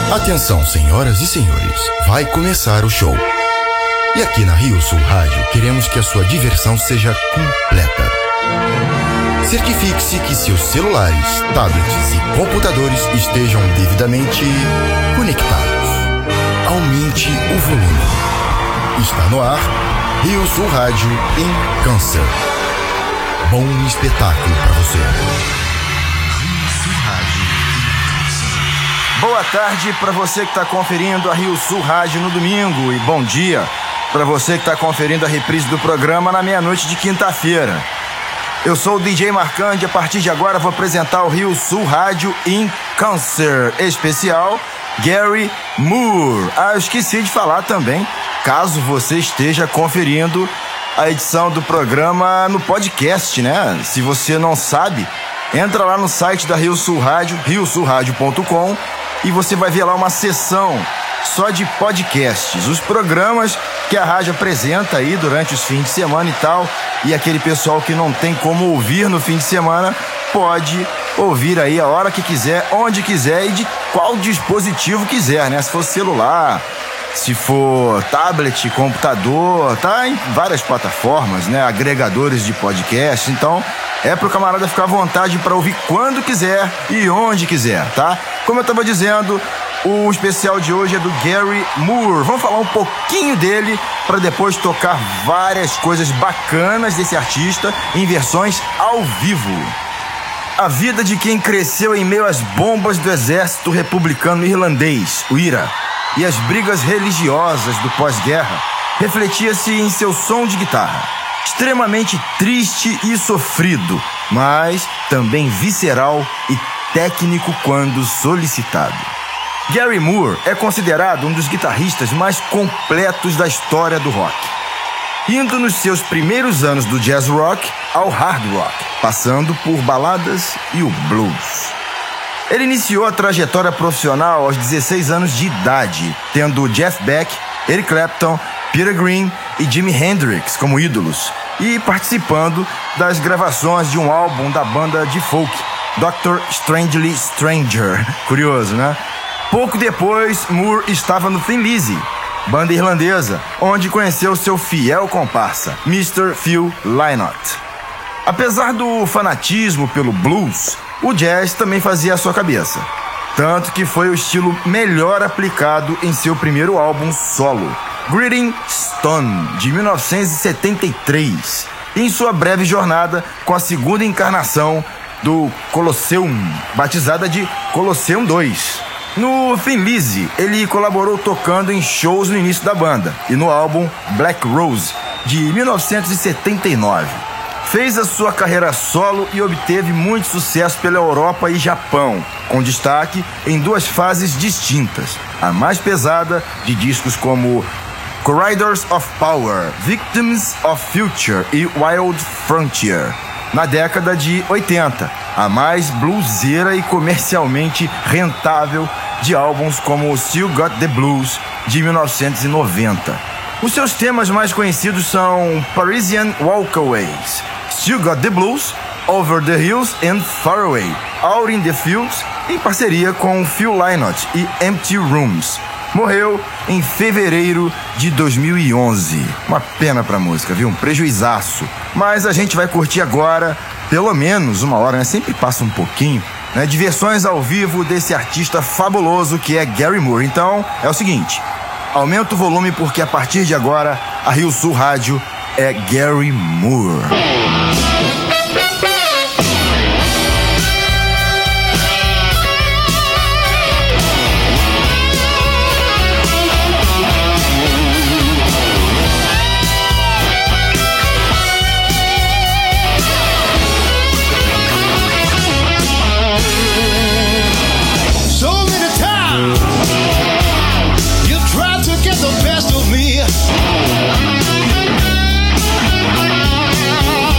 Atenção, senhoras e senhores, vai começar o show. E aqui na Rio Sul Rádio queremos que a sua diversão seja completa. Certifique-se que seus celulares, tablets e computadores estejam devidamente conectados. Aumente o volume. Está no ar Rio Sul Rádio em Câncer. Bom espetáculo para você. Rio Sul Rádio. Boa tarde para você que está conferindo a Rio Sul Rádio no domingo e bom dia para você que está conferindo a reprise do programa na meia-noite de quinta-feira. Eu sou o DJ Marcante e a partir de agora vou apresentar o Rio Sul Rádio em Câncer, especial Gary Moore. Eu esqueci de falar também, caso você esteja conferindo a edição do programa no podcast, né? Se você não sabe, entra lá no site da Rio Sul Rádio, riosulradio.com, e você vai ver lá uma seção só de podcasts, os programas que a rádio apresenta aí durante os fins de semana e tal, e aquele pessoal que não tem como ouvir no fim de semana pode ouvir aí a hora que quiser, onde quiser e de qual dispositivo quiser, né? Se for celular, se for tablet, computador, tá em várias plataformas, né? Agregadores de podcast, então é pro camarada ficar à vontade para ouvir quando quiser e onde quiser, tá? Como eu tava dizendo, o especial de hoje é do Gary Moore. Vamos falar um pouquinho dele para depois tocar várias coisas bacanas desse artista em versões ao vivo. A vida de quem cresceu em meio às bombas do exército republicano irlandês, o IRA, e as brigas religiosas do pós-guerra refletia-se em seu som de guitarra. Extremamente triste e sofrido, mas também visceral e técnico quando solicitado. Gary Moore é considerado um dos guitarristas mais completos da história do rock, indo nos seus primeiros anos do jazz rock ao hard rock, passando por baladas e o blues. Ele iniciou a trajetória profissional aos 16 anos de idade, tendo Jeff Beck, Eric Clapton, Peter Green e Jimi Hendrix como ídolos, e participando das gravações de um álbum da banda de folk, Dr. Strangely Stranger. Curioso, né? Pouco depois, Moore estava no Thin Lizzy, banda irlandesa, onde conheceu seu fiel comparsa, Mr. Phil Lynott. Apesar do fanatismo pelo blues, o jazz também fazia a sua cabeça, tanto que foi o estilo melhor aplicado em seu primeiro álbum solo, Greeting Stone, de 1973, em sua breve jornada com a segunda encarnação do Colosseum, batizada de Colosseum 2. No Thin Lizzy, ele colaborou tocando em shows no início da banda e no álbum Black Rose, de 1979. Fez a sua carreira solo e obteve muito sucesso pela Europa e Japão, com destaque em duas fases distintas, a mais pesada de discos como Corridors of Power, Victims of Future e Wild Frontier, na década de 80, a mais bluseira e comercialmente rentável de álbuns como Still Got the Blues, de 1990. Os seus temas mais conhecidos são Parisian Walkaways, Still Got the Blues, Over the Hills and Far Away, Out in the Fields, em parceria com Phil Lynott e Empty Rooms. Morreu em fevereiro de 2011. Uma pena pra música, viu? Um prejuizaço. Mas a gente vai curtir agora, pelo menos uma hora, né? Sempre passa um pouquinho, né? De versões ao vivo desse artista fabuloso que é Gary Moore. Então, é o seguinte, aumenta o volume porque a partir de agora a Rio Sul Rádio é Gary Moore. Best of me.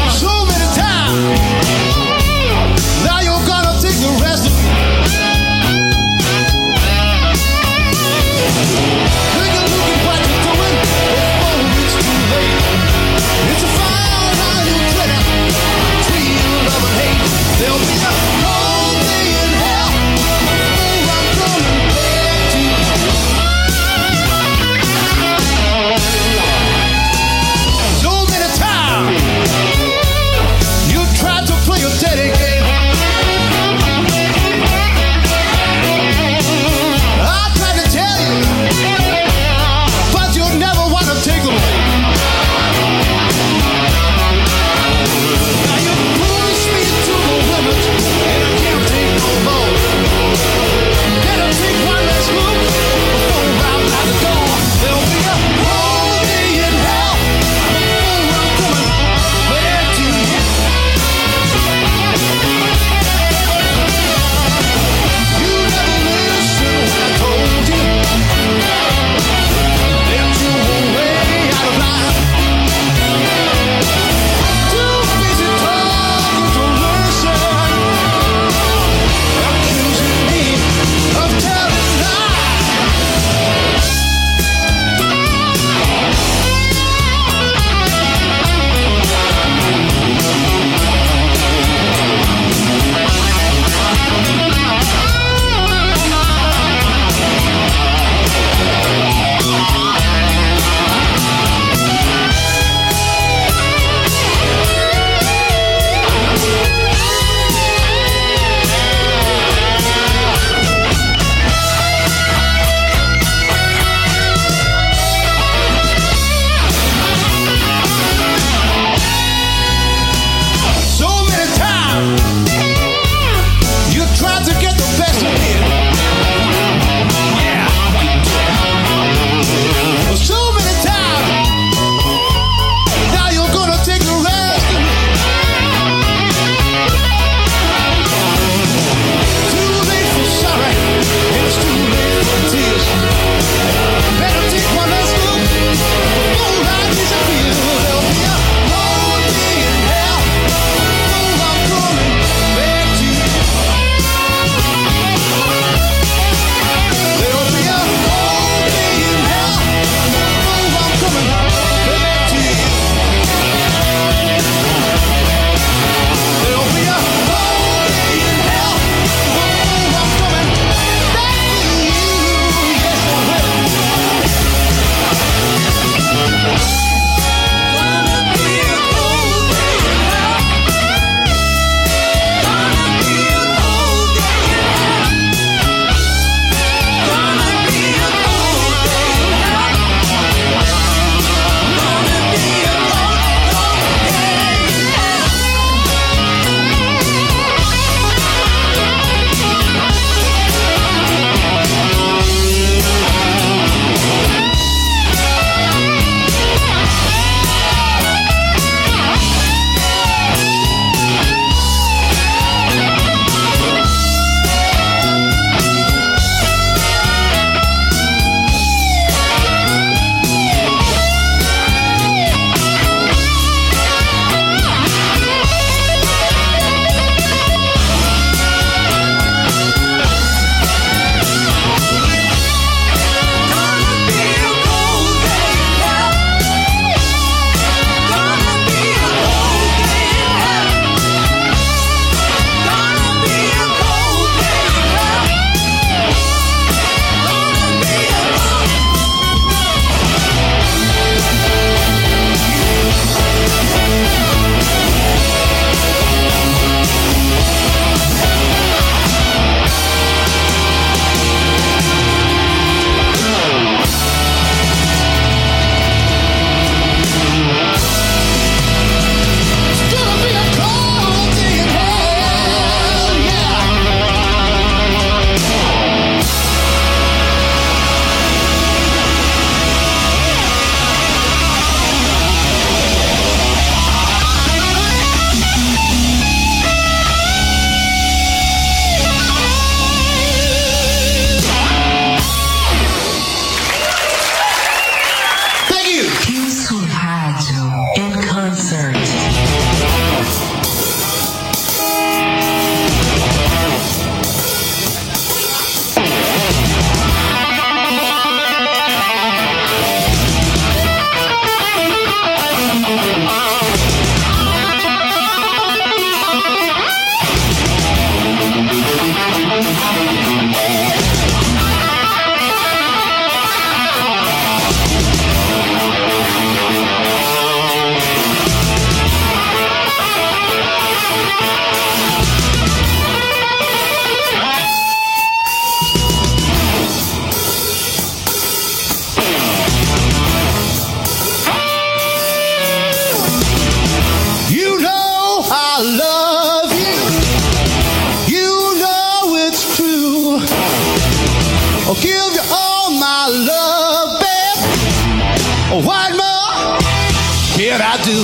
I'll give you all my love, babe. What more can I do?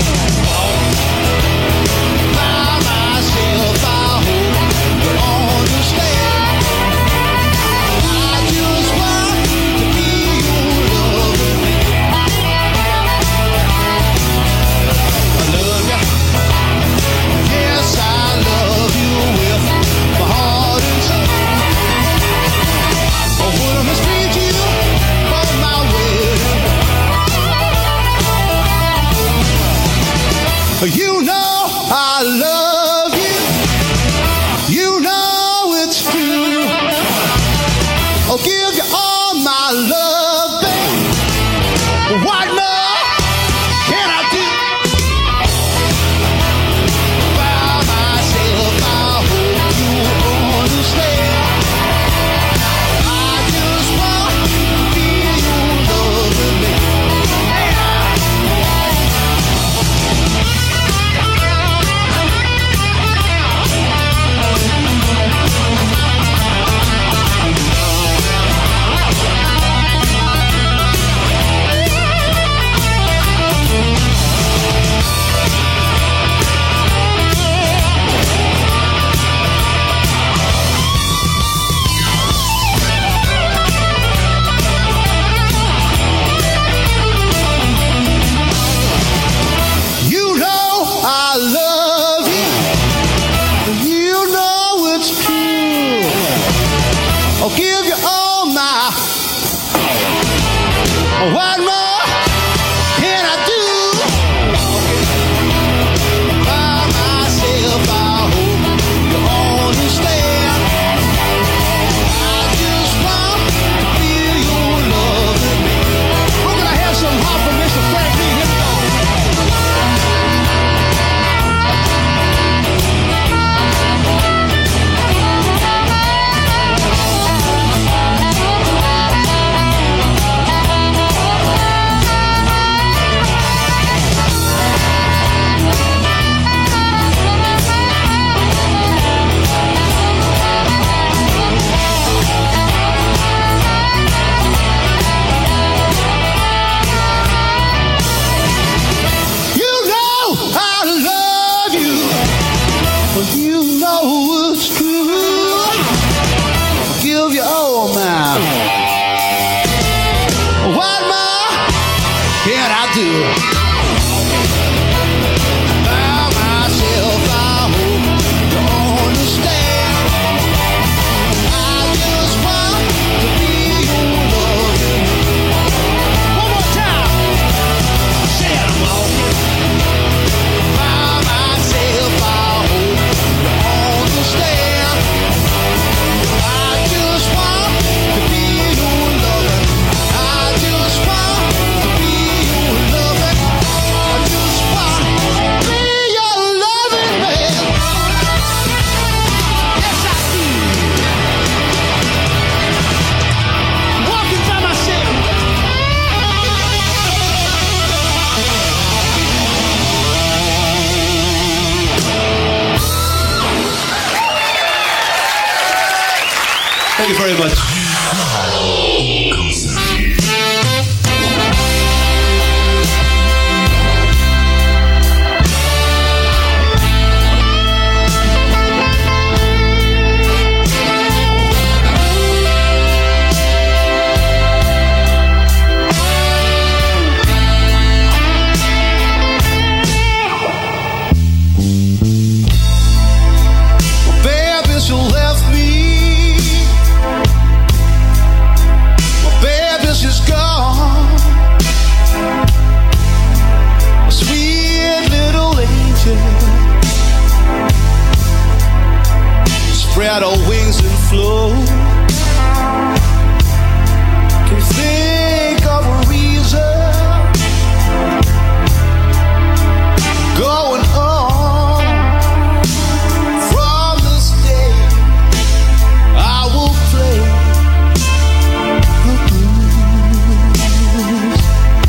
By myself, I hope you understand. I just want to be your lover. I love you. Yes, I love you with my heart and soul. Oh, what am I saying to you on my way? You know I love you. You know it's true. I'll give you all my love, babe. What more can I do? By myself, I hope you understand. I just want to be your lover, babe. You know I love you. You know it's true. I'll give you all my. What more can I do? By myself, I hope you understand. I just want to be your lover. We're gonna have some hot from Mr. Frank Lee. Here we go. You know I love you. You know it's true. I'll give you all my. What more can I do? By myself, I hope you understand. I just want to be your lover. One more time. Say it, I'm by myself, I hope you understand. I just want to be your lover. I just want to be your lover. I just want to be your loving man. Yes, I do. Walking by myself. Thank you very much. Baby, you left me. My baby's just gone. A sweet little angel. Spread her wings and flow. Can think of a reason going on. From this day, I will play the blues.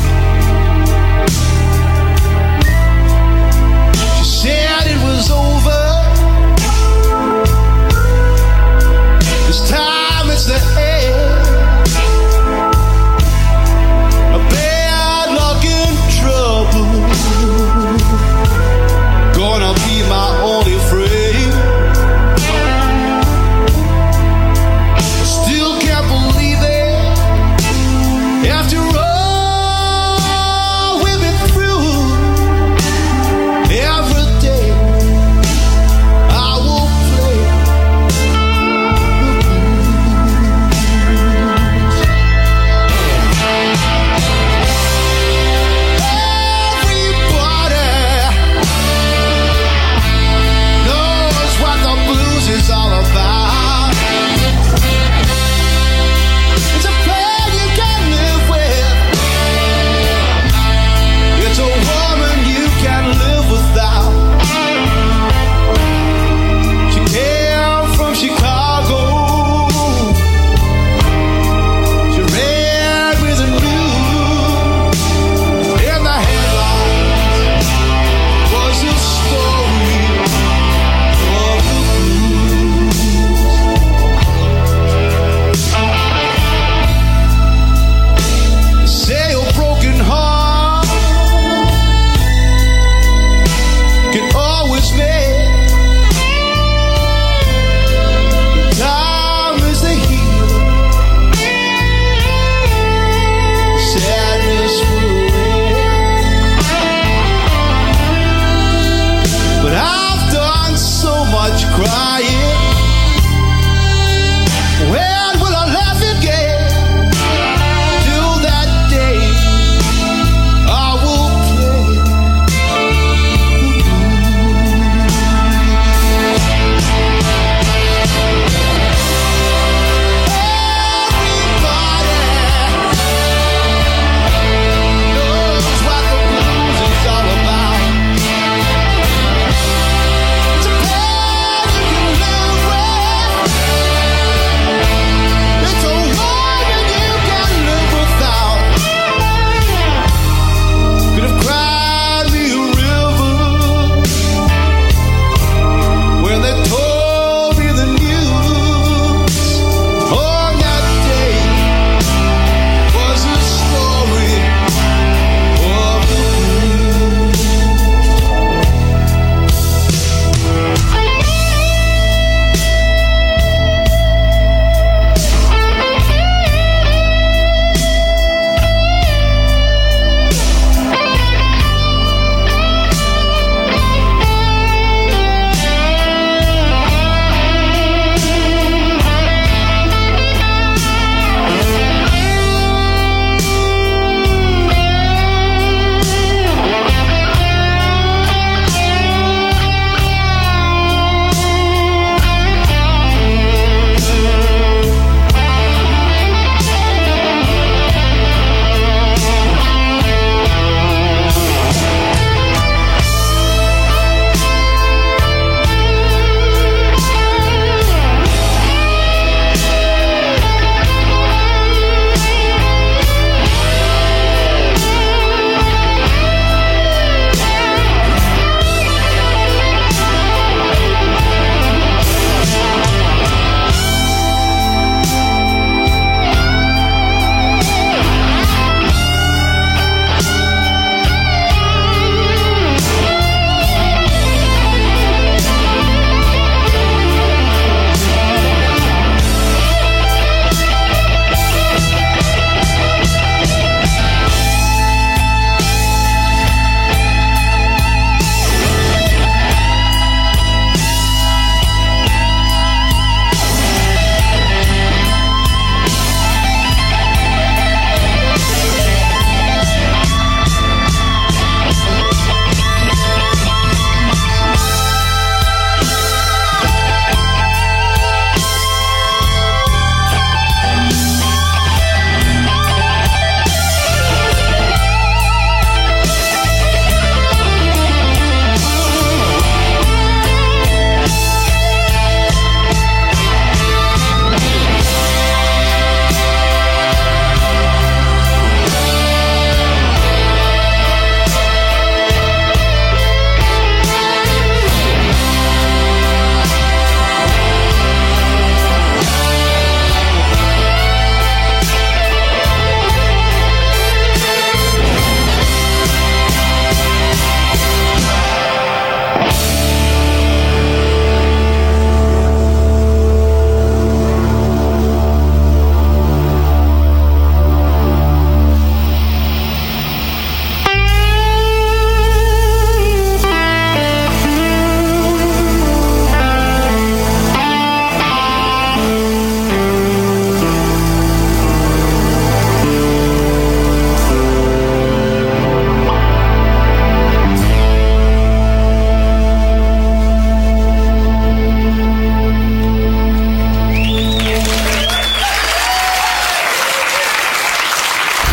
She said it was over. This time it's the end.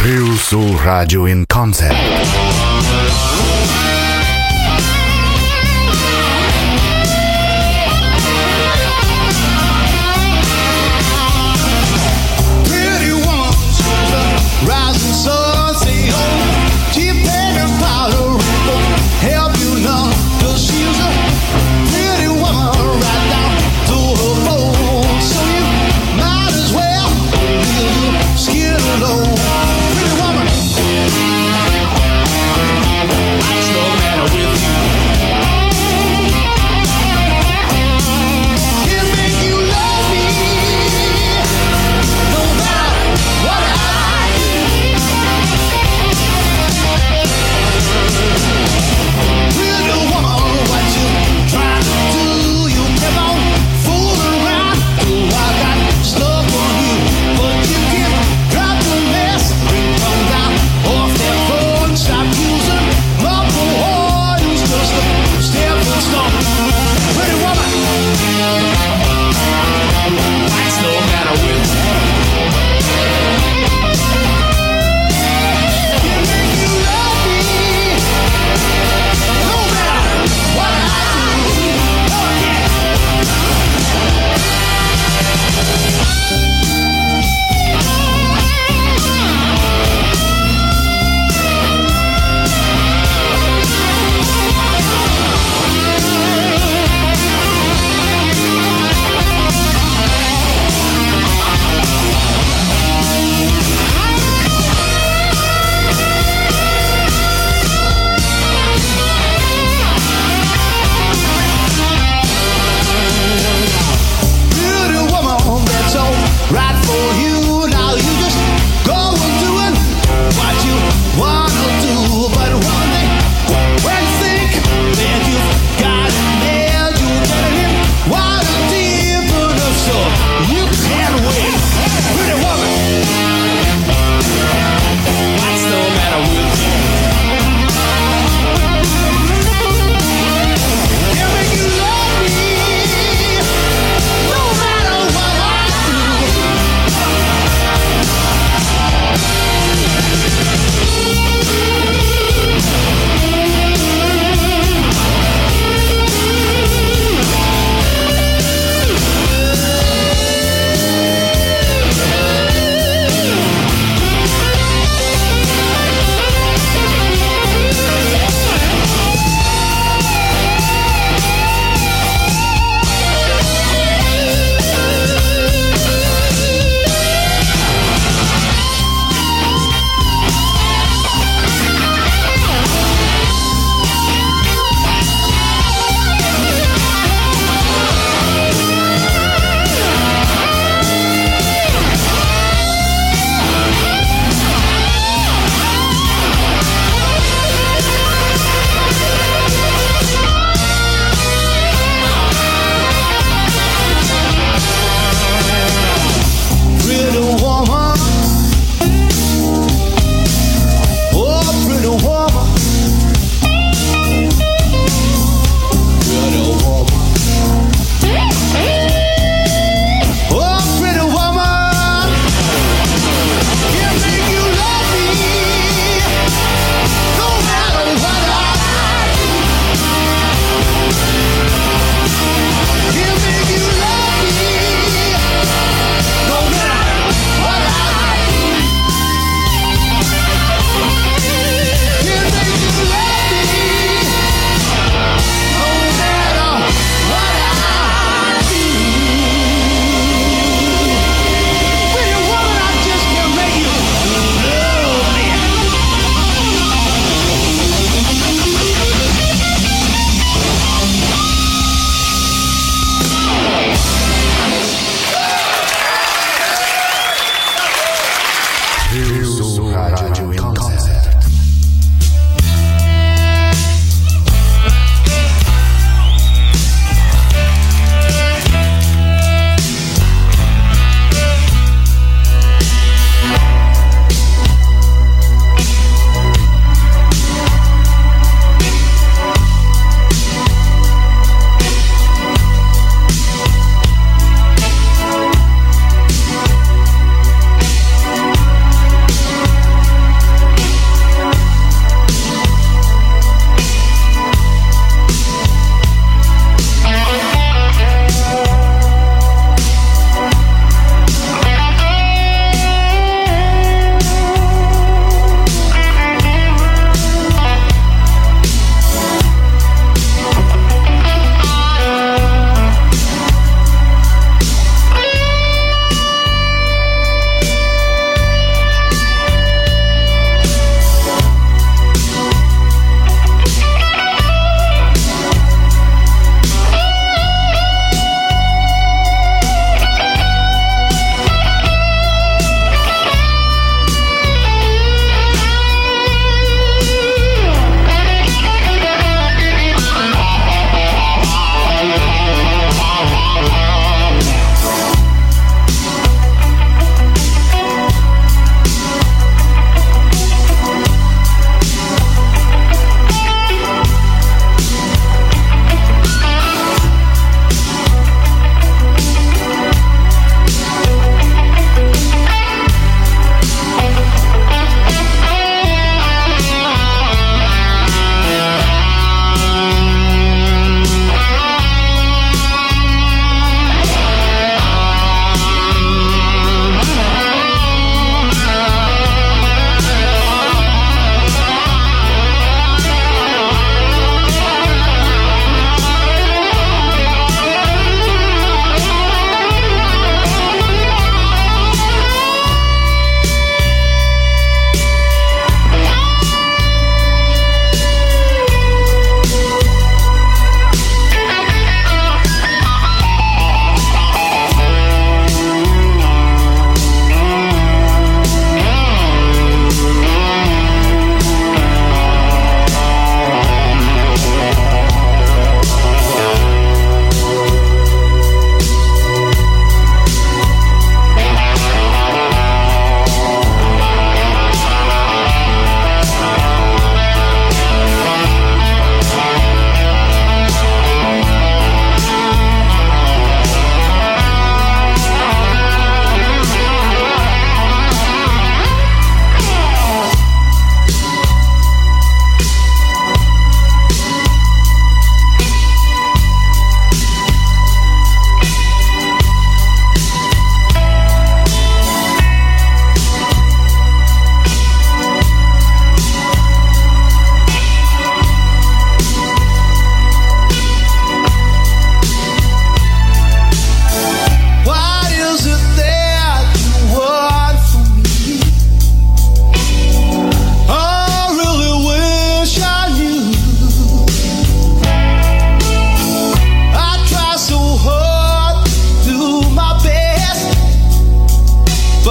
Rio Sul Radio in Concept. Pretty ones, rising sun, say oh, cheap paper powder, help you love, 'cause she's a pretty woman right down to her bones. So you might as well leave your skin alone. Pretty woman.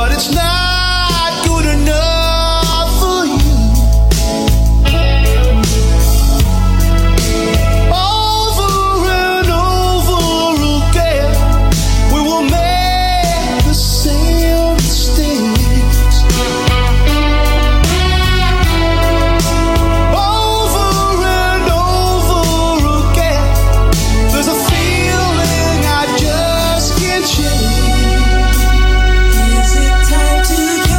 but it's not good enough for you. Over and over again, we will make the same mistakes. Over and over again, there's a feeling I just can't shake. Is it time to go?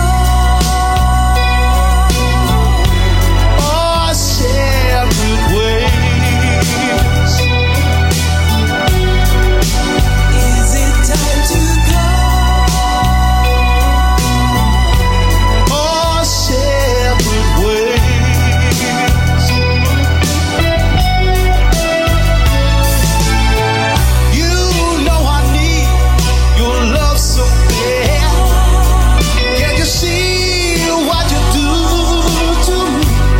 Our separate ways. Is it time to go? Our separate ways. You know I need your love so bad. Can't you see what you do to me?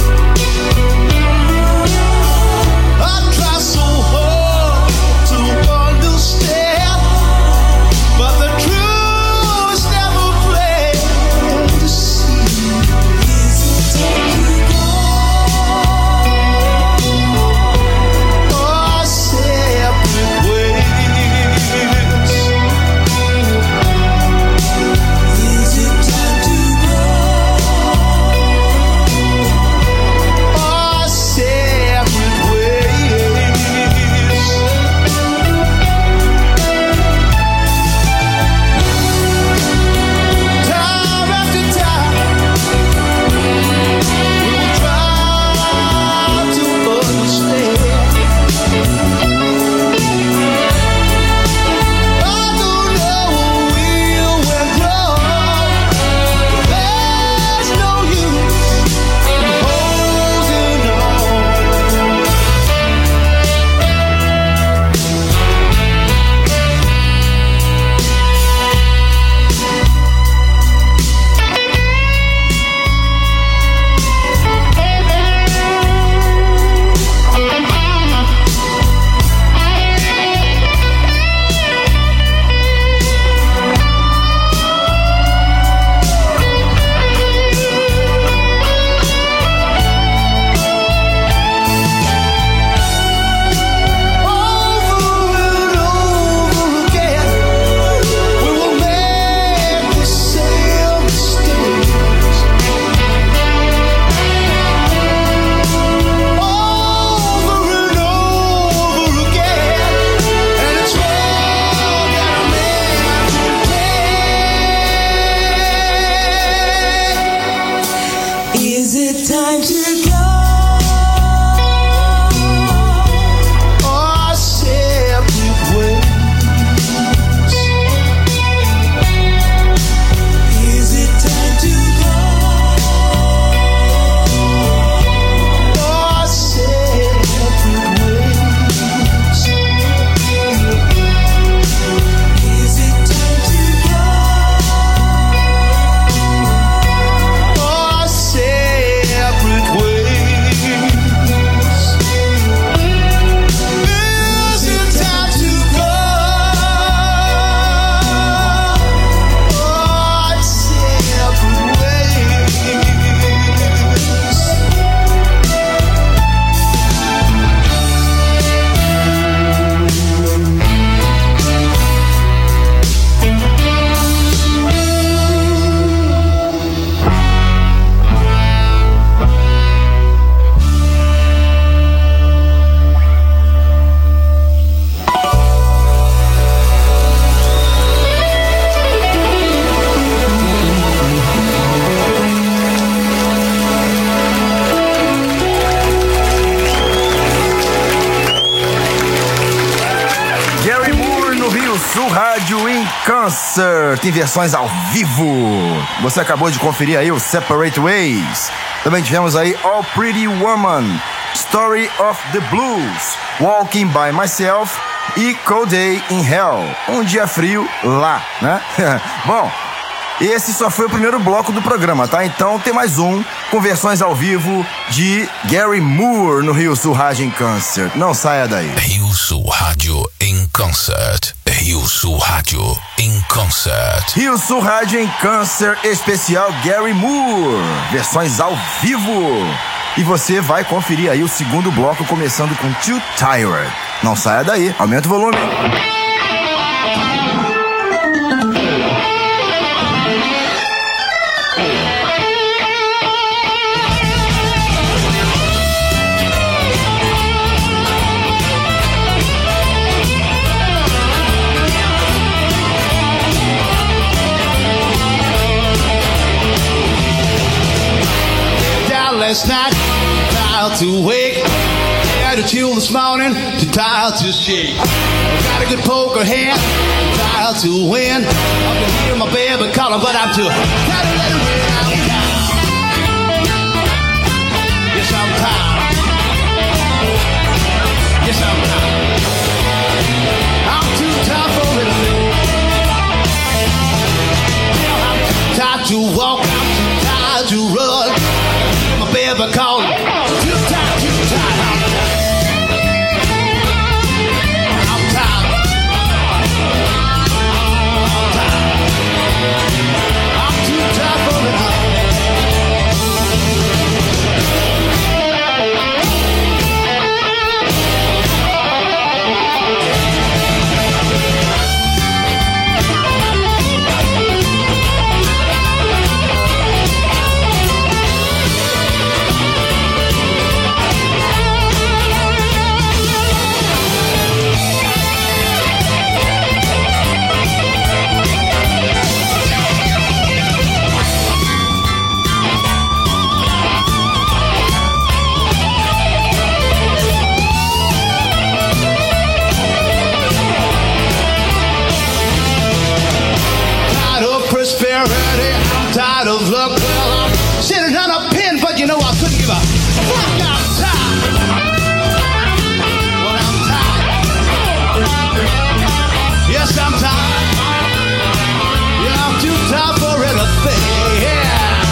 I try so hard to understand, but the truth's never plain to see. Is it time to go? Our separate ways. Is it time to go? Our separate ways. Time after time, we will try to understand. I don't know where we went wrong. There's no use in holding on. Over and over again, we will make the same mistakes. Over and over again, and it's more than a man can take. Is it time to go? Our separate ways. Is it time to go? Our separate ways. Is it time to go? Our separate ways. Is it time to go? Our separate ways. Gary Moore no Rio Sul Rádio em Concert, em versões ao vivo. Você acabou de conferir aí o Separate Ways. Também tivemos aí All Pretty Woman, Story of the Blues, Walking by Myself e Cold Day in Hell, um dia frio lá, né? Bom, esse só foi o primeiro bloco do programa, tá? Então tem mais um com versões ao vivo de Gary Moore no Rio Sul Rádio em Concert. Não saia daí. Rio Sul Rádio em Concert. Rio Sul Rádio em concert. Rio Sul Rádio em Câncer, especial Gary Moore, versões ao vivo. E você vai conferir aí o segundo bloco, começando com Too Tired. Não saia daí, aumenta o volume. Last night, tired to wake, had to chill this morning, too tired to shake. Got a good poker hand, tired to win. I can hear my baby calling, but I'm too tired to let it win. I'm tired. Yes, I'm tired. Yes, I'm tired. I'm too tired for anything. I'm too tired to walk, I'm too tired to run. My baby calling. Too tired, too tired. I'm tired. I'm too tired for it. I'm tired of luck. Well, I'm sitting on a pin, but you know I couldn't give a fuck. I'm tired. Well, I'm tired. Yes, I'm tired. Yeah, I'm too tired for anything. Yeah.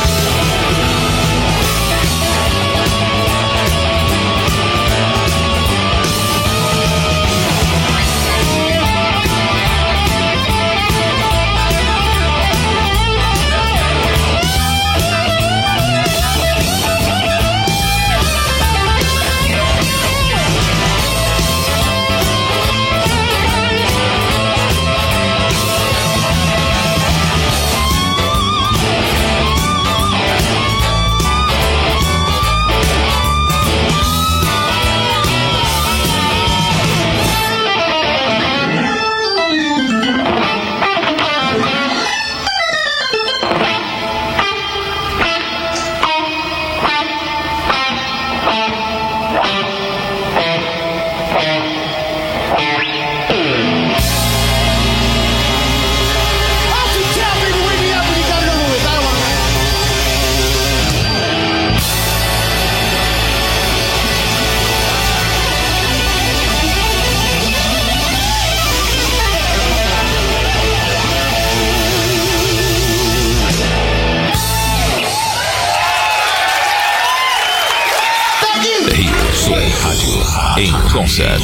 Em concert.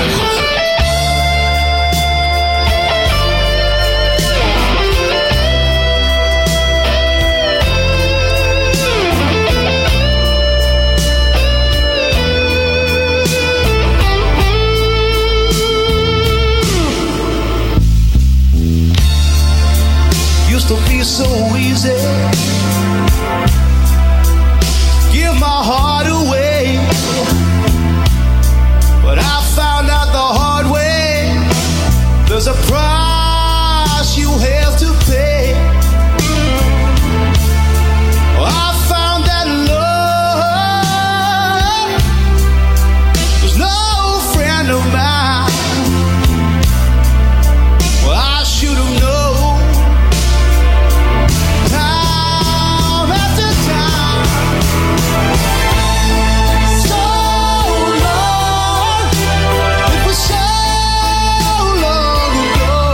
Used to be so easy. Give my heart away. But I found out the hard way. There's a price you have to pay. I found that love was no friend of mine. Well, I should have known. Time after time. So long. It was so long ago.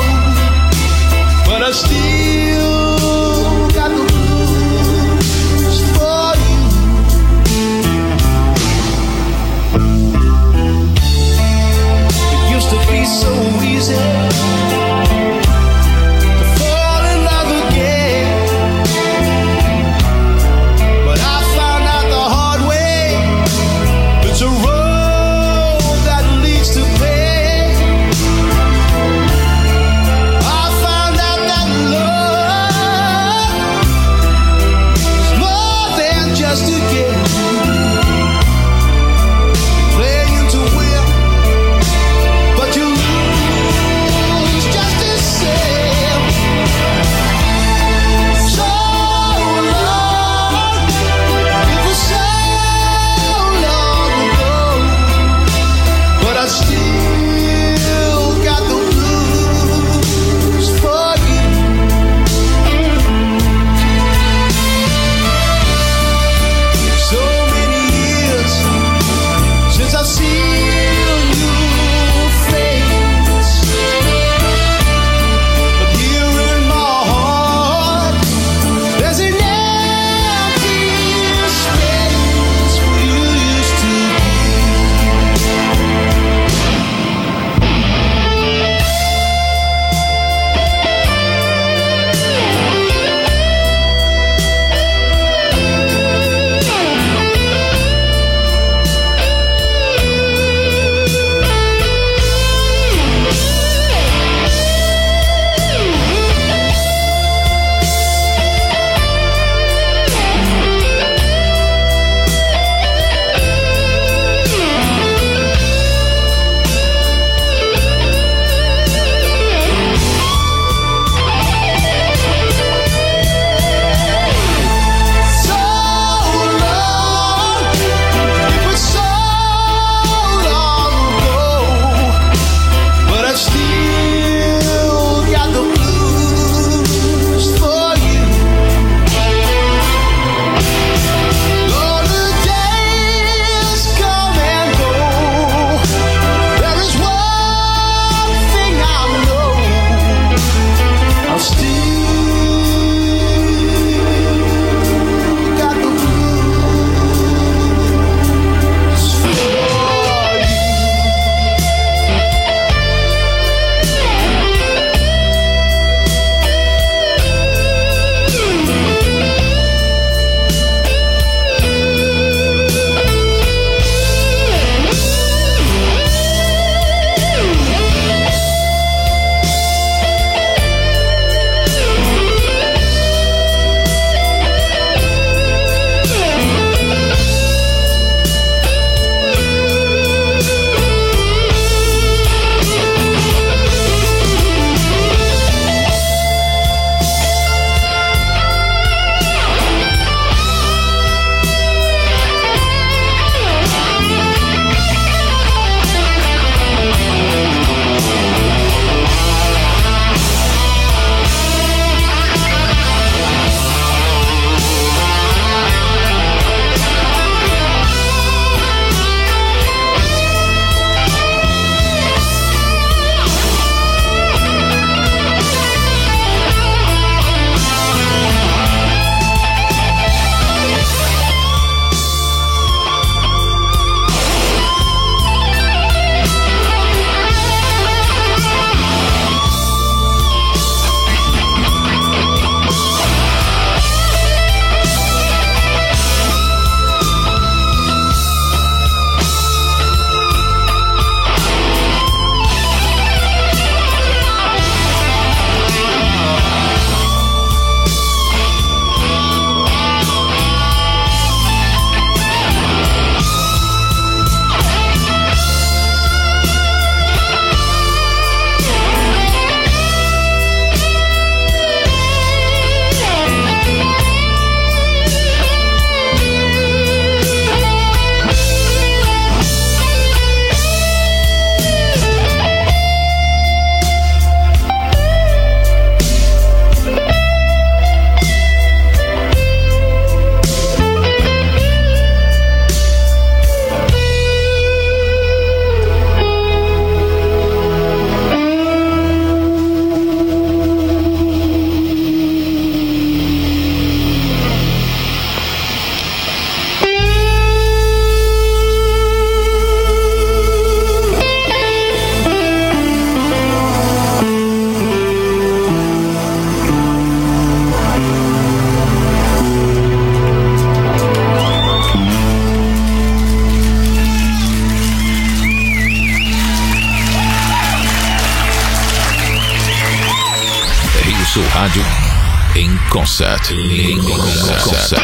concert. In concert.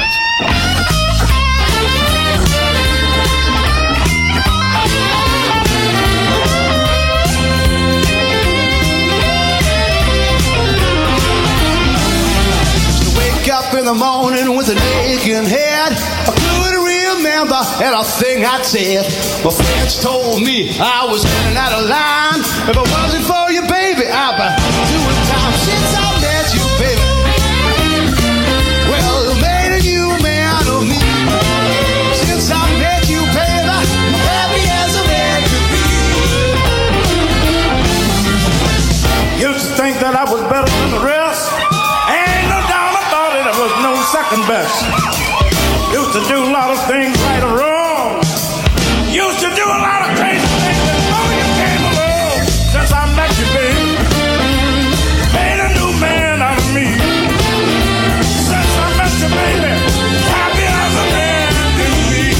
Up in the morning with an aching head, I couldn't remember anything I'd said. My friends told me I was running out of line. If it wasn't for you, baby, I'd be doing time since I met you, baby. Well, you made a new man of me. Since I met you, baby, I'm happy as a man could be. Used to think that I was better than the rest. Was no second best. Used to do a lot of things right or wrong. Used to do a lot of crazy things before you came along. Since I met you, baby, made a new man out of me. Since I met you, baby, happy as a man can be.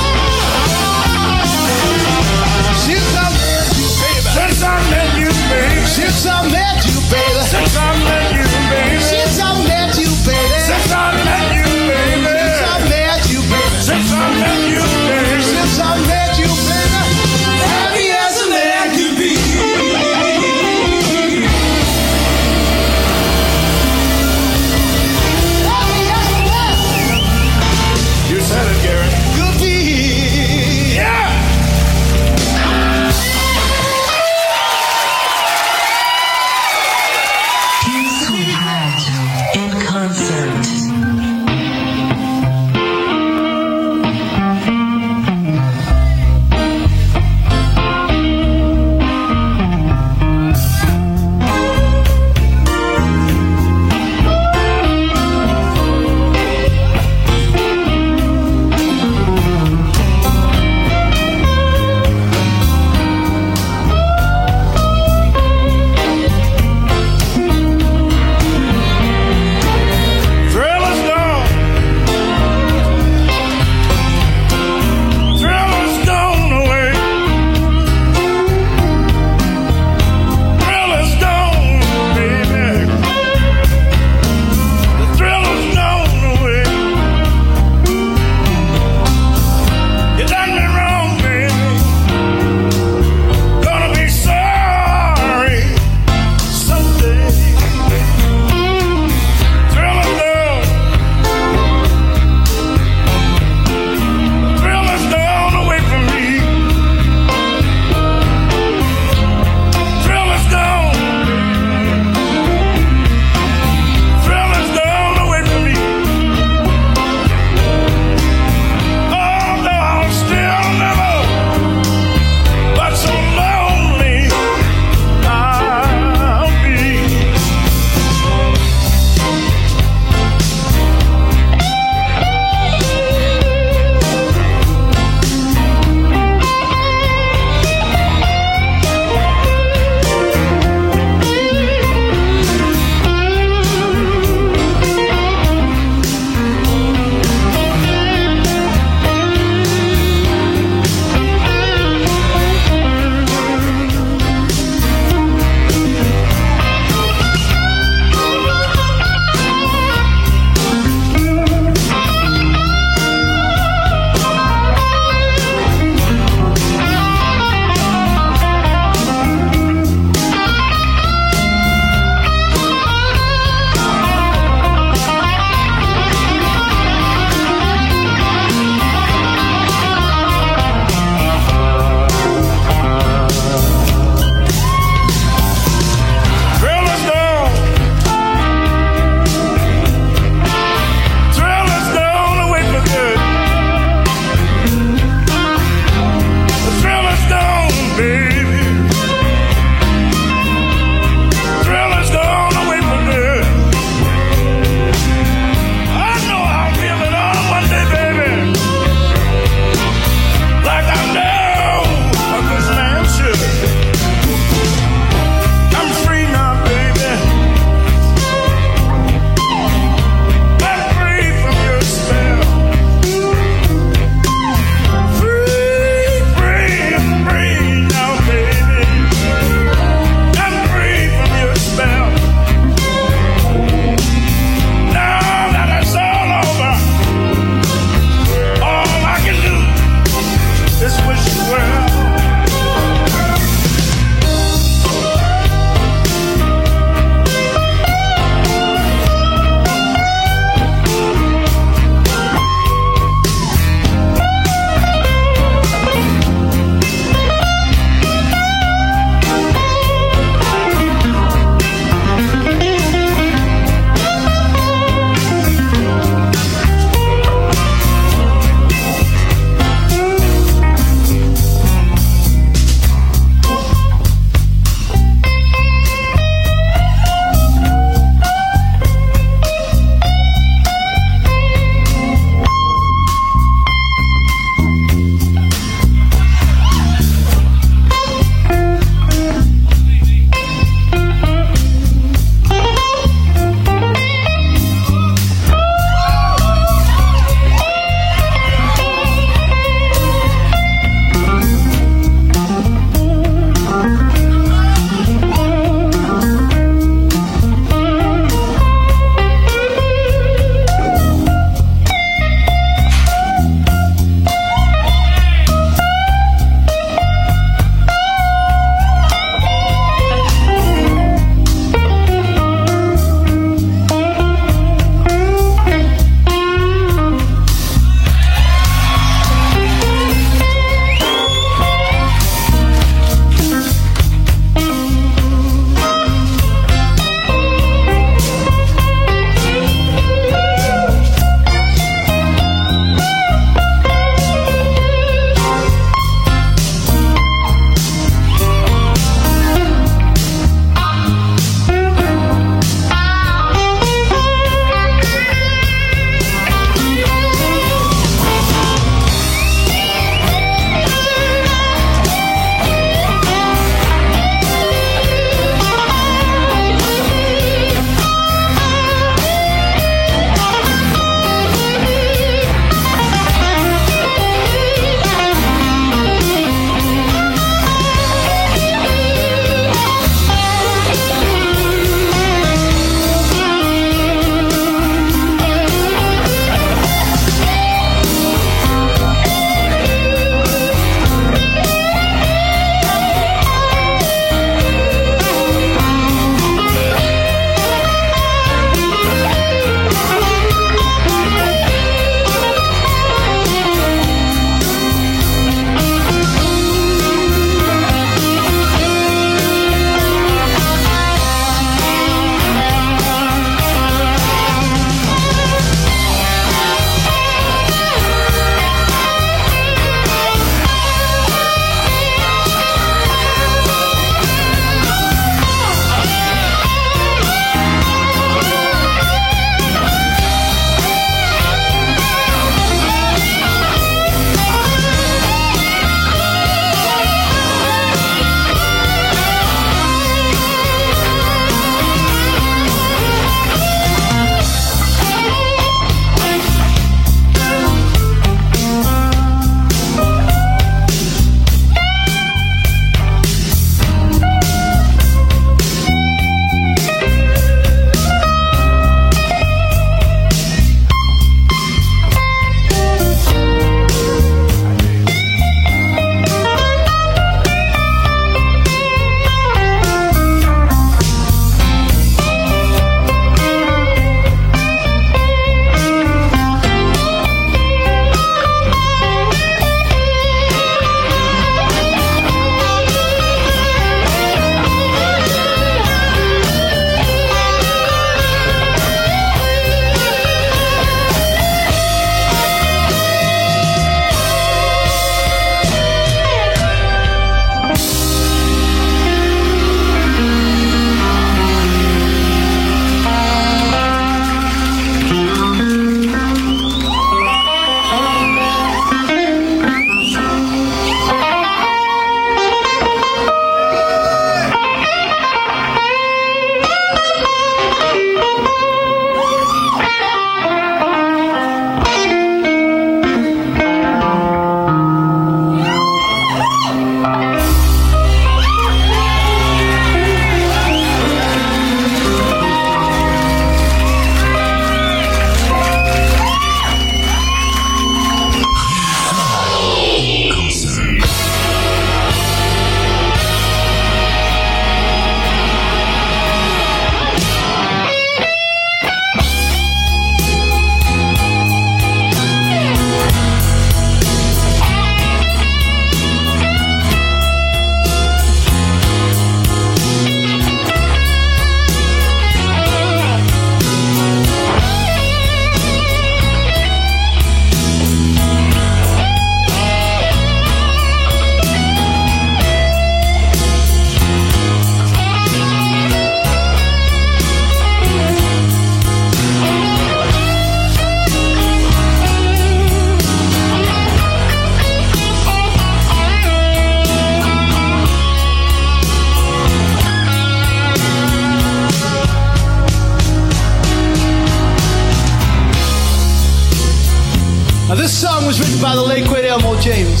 This song was written by the late great Elmo James.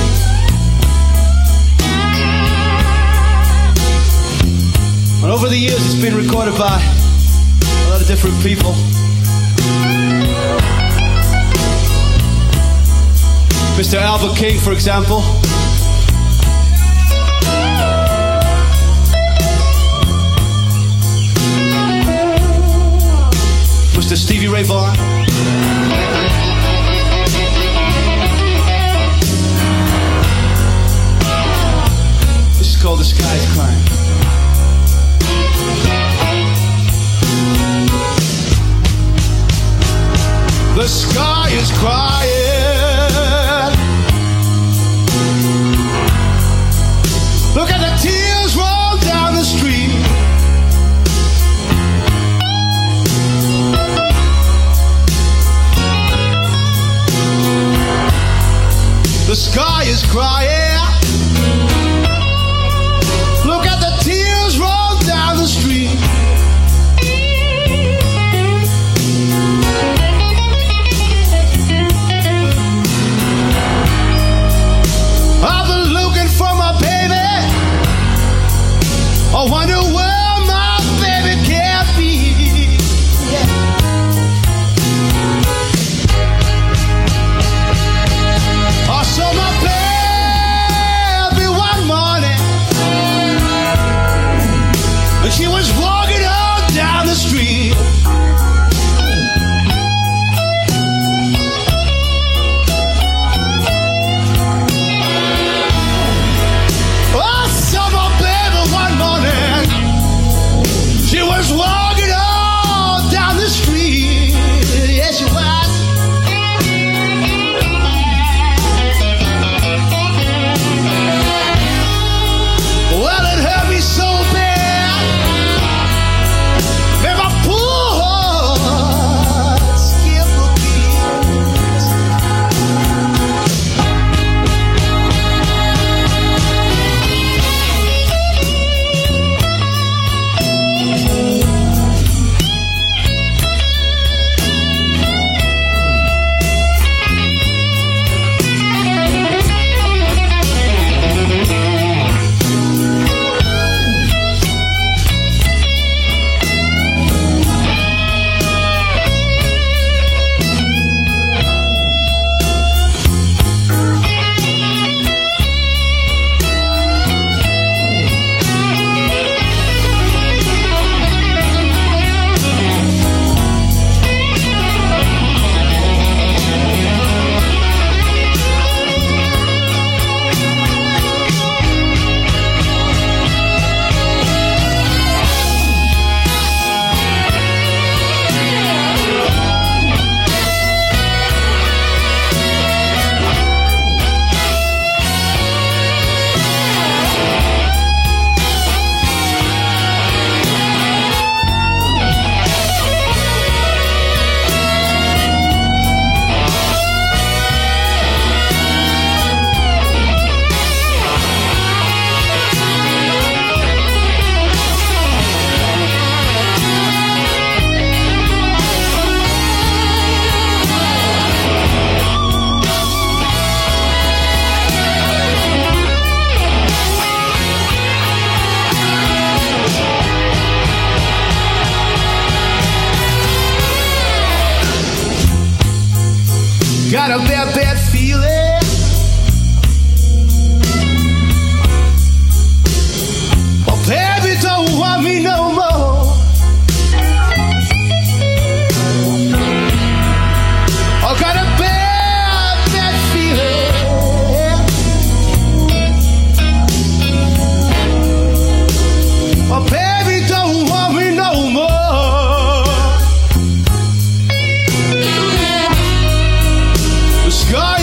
And over the years it's been recorded by a lot of different people. Mr. Albert King, for example. Mr. Stevie Ray Vaughan. This is called The Sky's Crying. The sky is crying. Look at the tears roll down the street. The sky is crying. Look at the tears roll down the street. I've been looking for my baby. I wonder where my baby can be. Yeah. I saw my baby one morning, and she was walking on down the street. She was walking all down the street. Yes, she was. Well, it hurt me so bad. Made my poor heart skip a got a bad, bad feeling. Oh, baby, don't want me no more. I got a bad, bad feeling. Oh, baby, don't want me no more. The sky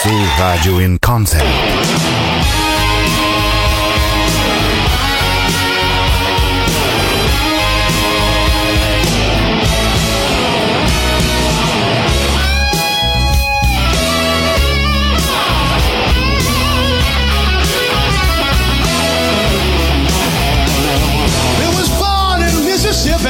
Sul Radio in concert. It was born in Mississippi,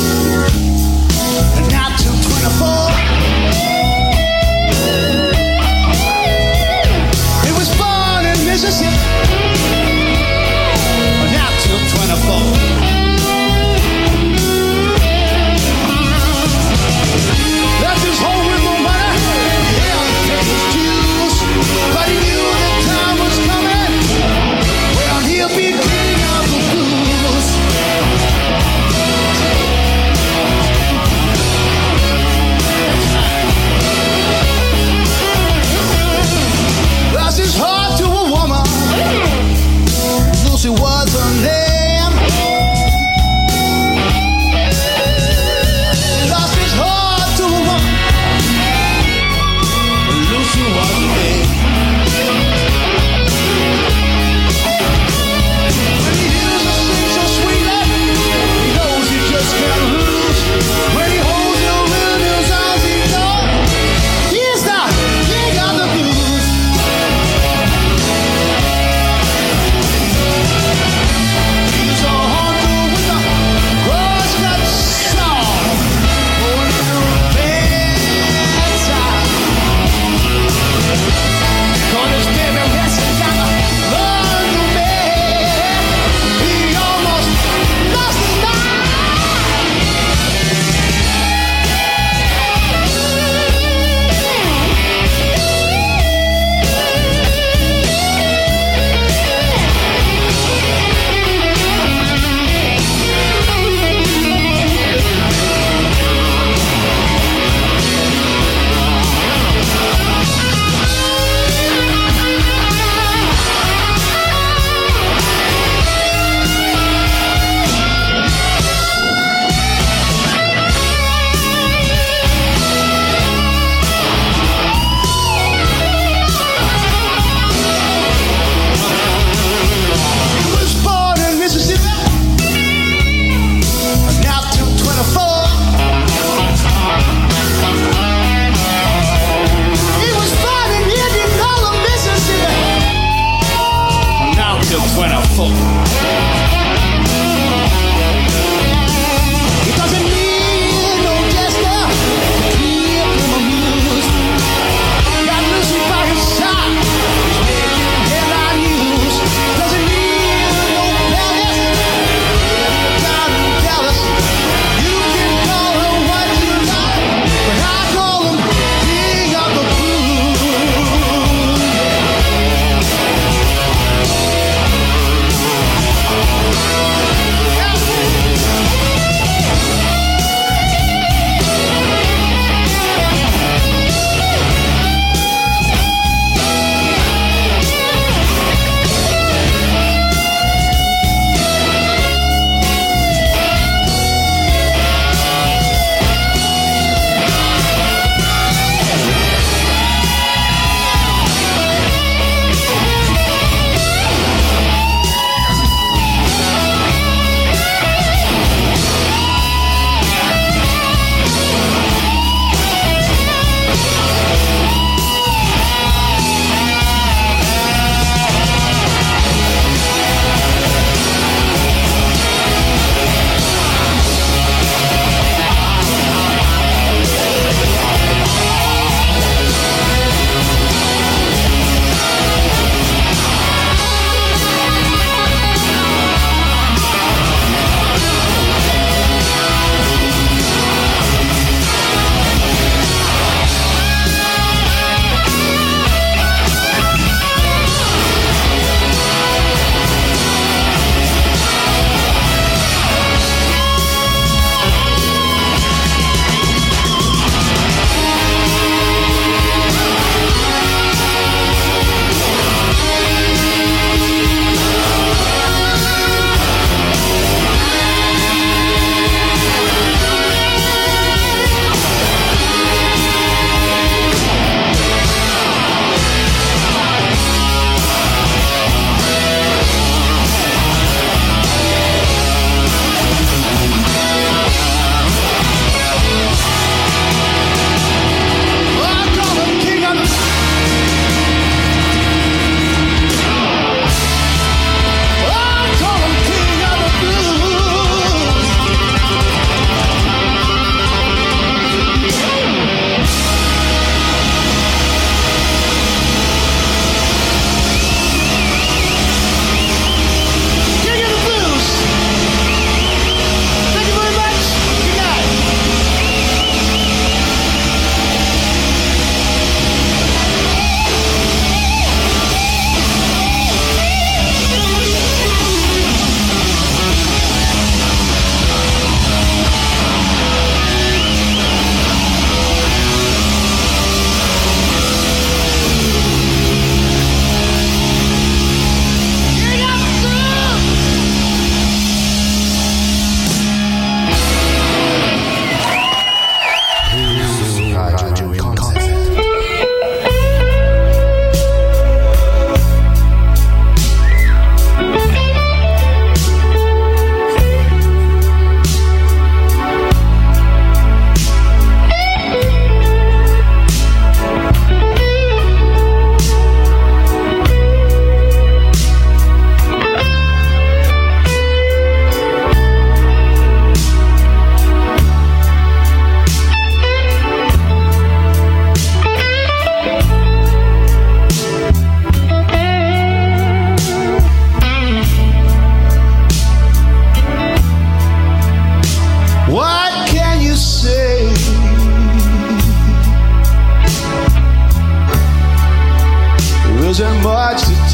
not till 24. It was born in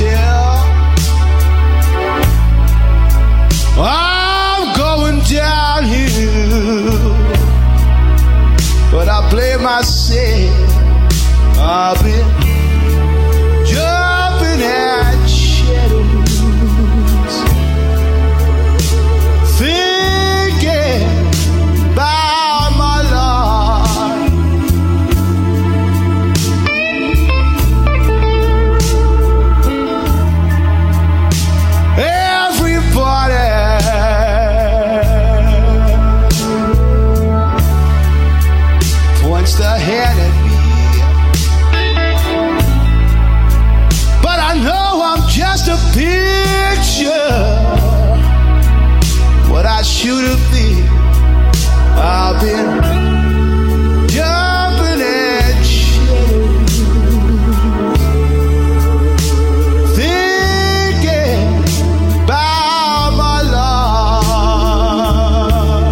tell. I'm going downhill, but I play myself. I've been jumping at shadows, thinking about my life. Everybody points their hand at me, but I know I'm just a picture. What I should have been, I've been jumping at shadows, thinking about my life.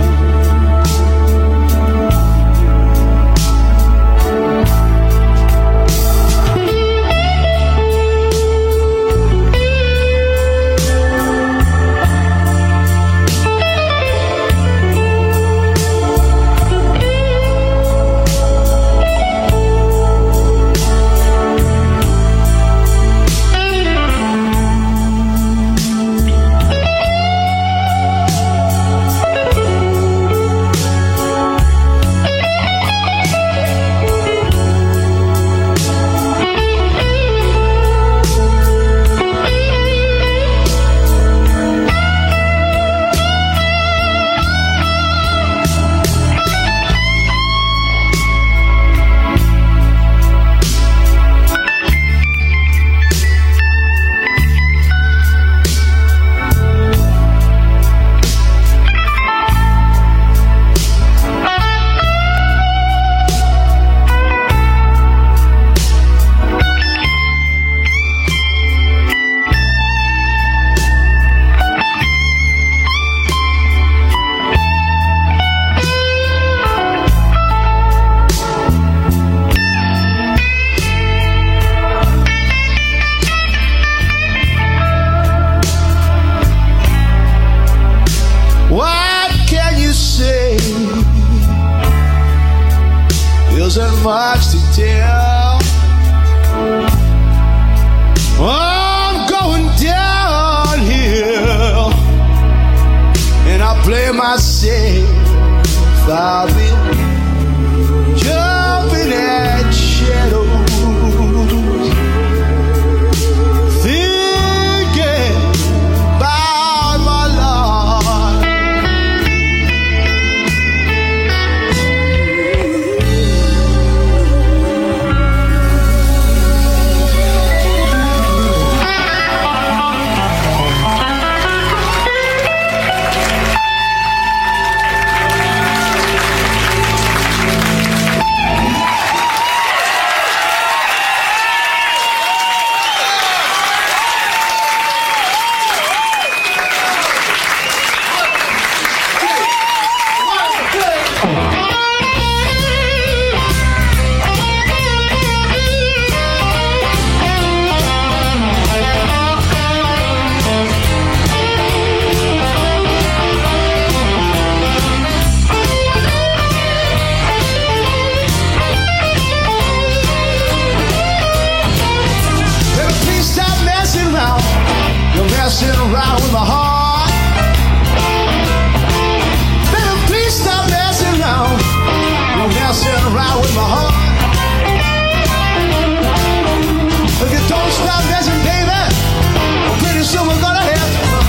What can you say? Isn't much to tell. I'm going downhill, and I play myself. I've been jumping at shadows, thinking about my life. Baby, please stop messing around. You're messing around with my heart. Baby, please stop messing around. You're messing around with my heart. If you don't stop messing, baby, pretty soon we're gonna have to run.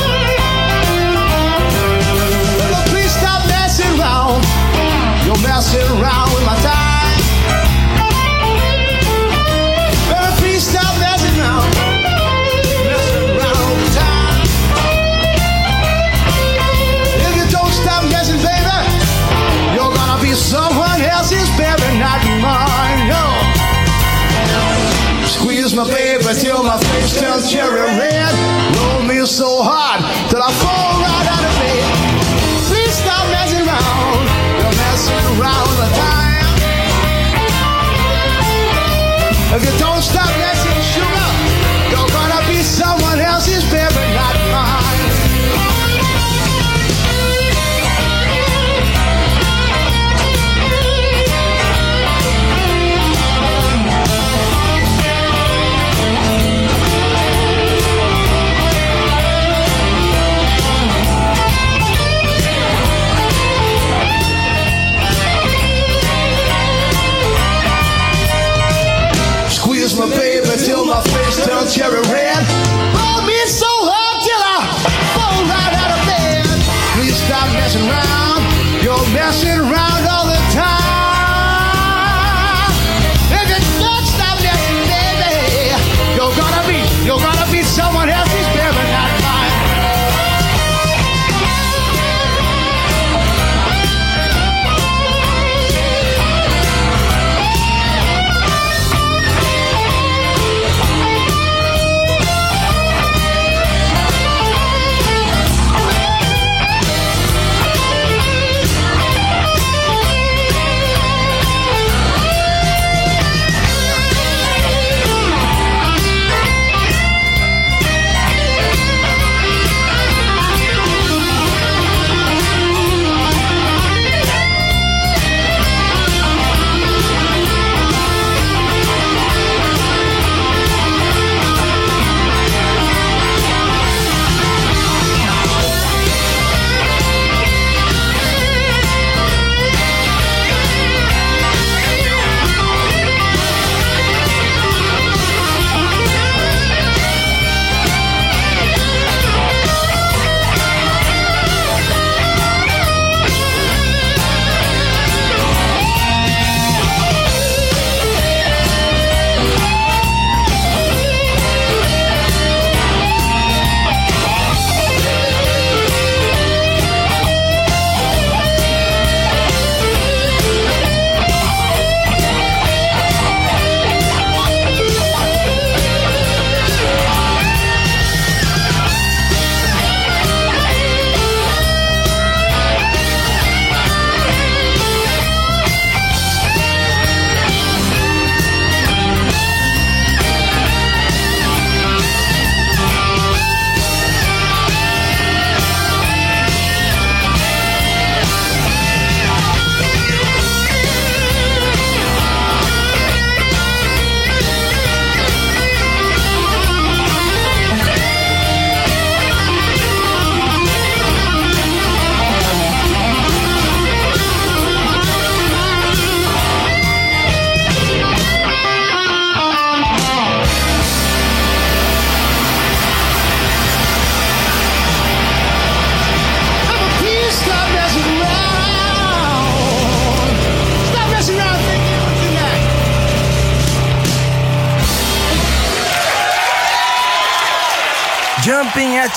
Baby, please stop messing around. You're messing around with my time. Baby, please stop messing around. Messing around all the time. If you don't stop messing, baby, you're gonna be someone else's baby, not mine. No. Squeeze my baby till my face turns cherry red. Roll me so hard till I fall right out of bed. Please stop messing around. You're messing around all the time. If you don't stop messing, sugar, you're gonna messing around all the time. If you don't stop listening, baby, you're gonna be someone else's baby, not mine. Jumping at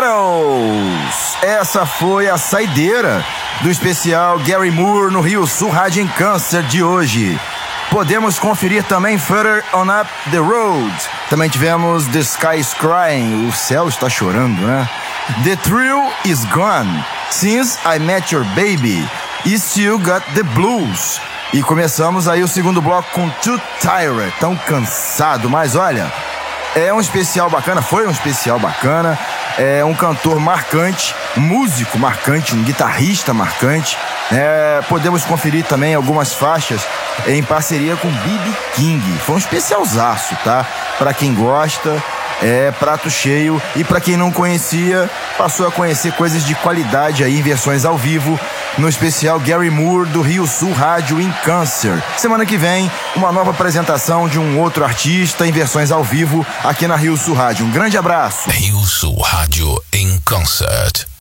Shadows. Essa foi a saideira do especial Gary Moore no Rio Sul Rádio em Câncer de hoje. Podemos conferir também Further On Up The Road. Também tivemos The Sky Is Crying, o céu está chorando, né? The Thrill Is Gone, Since I Met Your Baby e Still Got The Blues. E começamos aí o segundo bloco com Too Tired, tão cansado, mas olha, é um especial bacana, foi um especial bacana, é um cantor marcante, músico marcante, um guitarrista marcante. Podemos conferir também algumas faixas em parceria com B.B. King. Foi um especialzaço, tá? Pra quem gosta, prato cheio. E pra quem não conhecia, passou a conhecer coisas de qualidade aí em versões ao vivo no especial Gary Moore do Rio Sul Rádio em Câncer. Semana que vem, uma nova apresentação de um outro artista em versões ao vivo aqui na Rio Sul Rádio. Um grande abraço. Rio Sul Rádio em Concert.